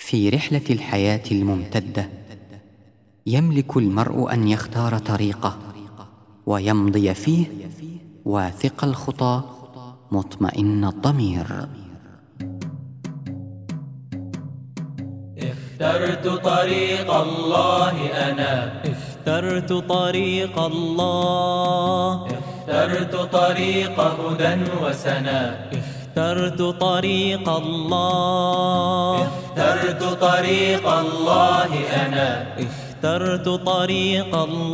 في رحلة الحياة الممتدة يملك المرء أن يختار طريقه ويمضي فيه واثق الخطى مطمئن الضمير. اخترت طريق الله أنا، اخترت طريق الله، اخترت طريق هدى وسنا، اخترت طريق الله، اخترت طريق الله أنا، اخترت طريق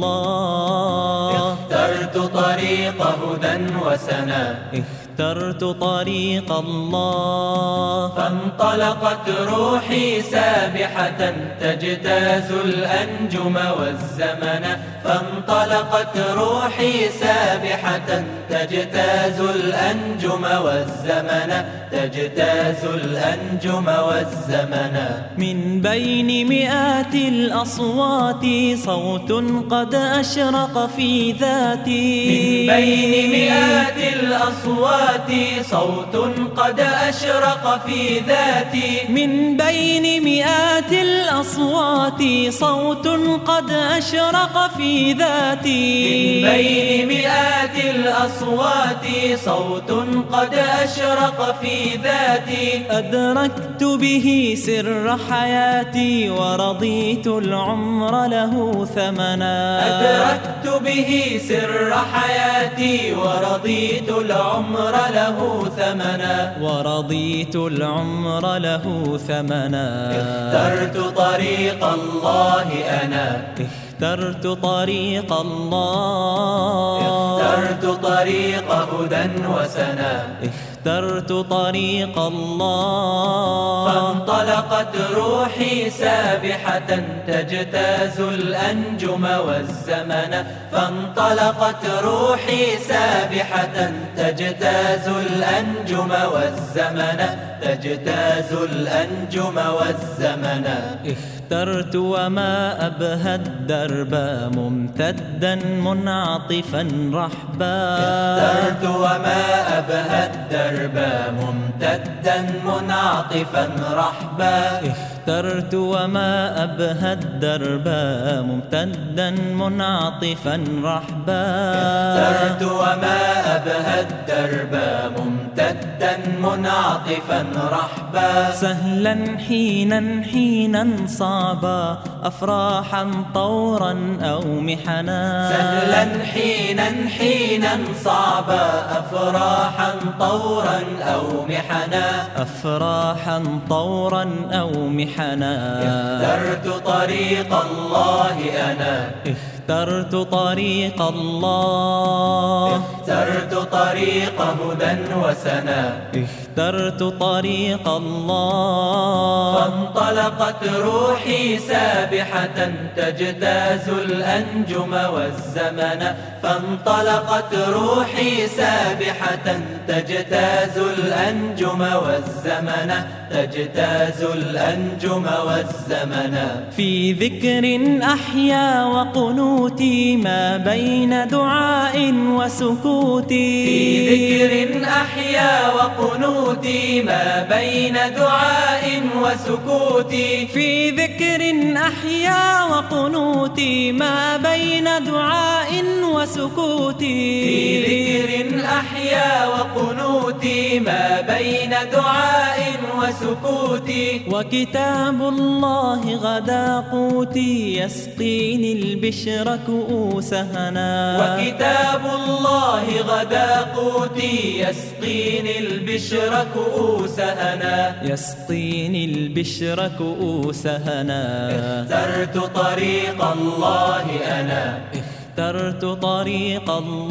الله، اخترت طريق هدى وسنا، اخترت طريق الله. فانطلقت روحي سابحة تجتاز الأنجم والزمن، فانطلقت روحي سابحة تجتاز الأنجم والزمن، تجتاز الأنجم والزمن. من بين مئات الأصوات صوت قد أشرق في ذاتي، من بين مئات الأصوات صوت قد أشرق في ذاتي، من بين مئات الأصوات صوت قد أشرق في ذاتي، من بين مئات الأصوات صوت قد أشرق في ذاتي. أدركت به سر حياتي ورضيت العمر له ثمنا، أدركت به سر حياتي ورضيت العمر له ثمنا، ورضيت العمر له ثمنا. اخترت طريق الله أنا، اخترت طريق الله، اخترت طريق هدى وسنا، اخترت طريق الله. فانطلقت روحي سابحة تجتاز الأنجم والزمن، فانطلقت روحي سابحة تجتاز الأنجم والزمن، تجتاز الأنجم والزمن. اخترت وما أبهى الدرب ممتدا منعطفا رحبا، اخترت وما أبهى الدرب ممتدا منعطفا رحبا، اخترت وما أبهى الدرب ممتدا منعطفا رحبا، اخترت وما أبهى الدرب ممتدا منعطفا رحبا. سهلا حينا صعبا أفراحا طورا أو محنا، سهلا حينا صعبا أفراحا طورا أو محنا، أفراحا طورا أو محنا. اخترت طريق الله أنا، اخترت طريق الله، اخترت طريق هدى وسنا، اخترت طريق الله. فانطلقت روحي سابحة تجتاز الأنجم والزمن، فانطلقت روحي سابحة تجتاز الأنجم والزمن، تجتاز الأنجم والزمن. في ذكر أحيا وقنوتي ما بين دعاء وسكوتي، في ذكر أحيا وقنوتي ما بين دعاء وسكوتي، في ذكر أحيا وقنوتي ما بين دعاء وسكوتي، في ذكر أحيا وقنوتي ما بين دعاء وسكوتي. وكتاب الله غدا قوتي يسقيني البشر كؤوس هنا، وكتاب الله غدا قوتي يسقيني البشر كؤوس هنا، يسقيني البشر كؤوس هنا. اخترت طريق الله أنا، اخترت طريق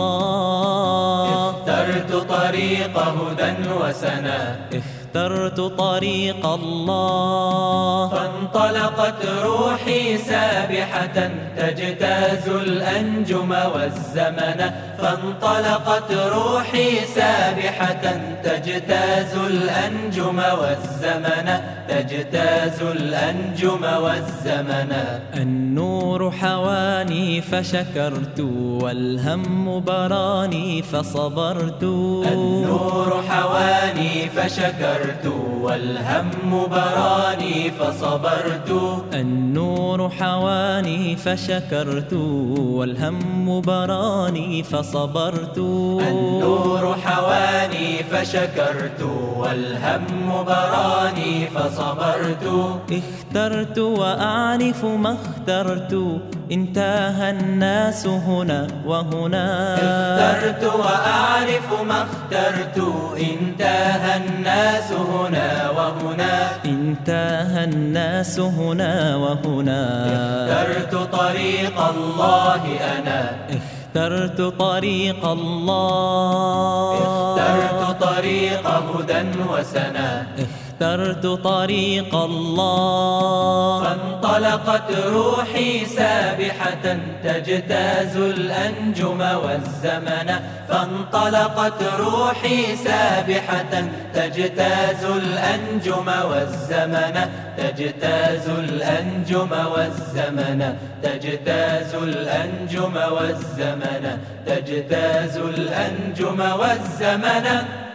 الله، اخترت طريق هدى وسنا، اخترت طريق الله. فانطلقت روحي سابحة تجتاز الأنجم والزمن، فانطلقت روحي سابحة تجتاز الأنجم والزمن، تجتاز الأنجم والزمن. النور حواني فشكرت والهم براني فصبرت، النور حواني فشكرت فشكرت والهم براني فصبرت. النور حواني فشكرت والهم براني فصبرت. النور حواني فشكرت والهم براني فصبرت. اخترت وأعرف ما اخترت انتهى الناس هنا وهنا. اخترت وأعرف ما اخترت انتهى الناس هنا وهنا. انتهى الناس هنا وهنا. اخترت طريق الله أنا. اخترت طريق الله. اخترت طريق هدى وسنا. اخترت طريق الله. فانطلقت روحي سابحة تجتاز الأنجم والزمن. فانطلقت روحي سابحة تجتاز الأنجم والزمن. تجتاز الأنجم والزمن. تجتاز الأنجم والزمن. تجتاز الأنجم والزمن.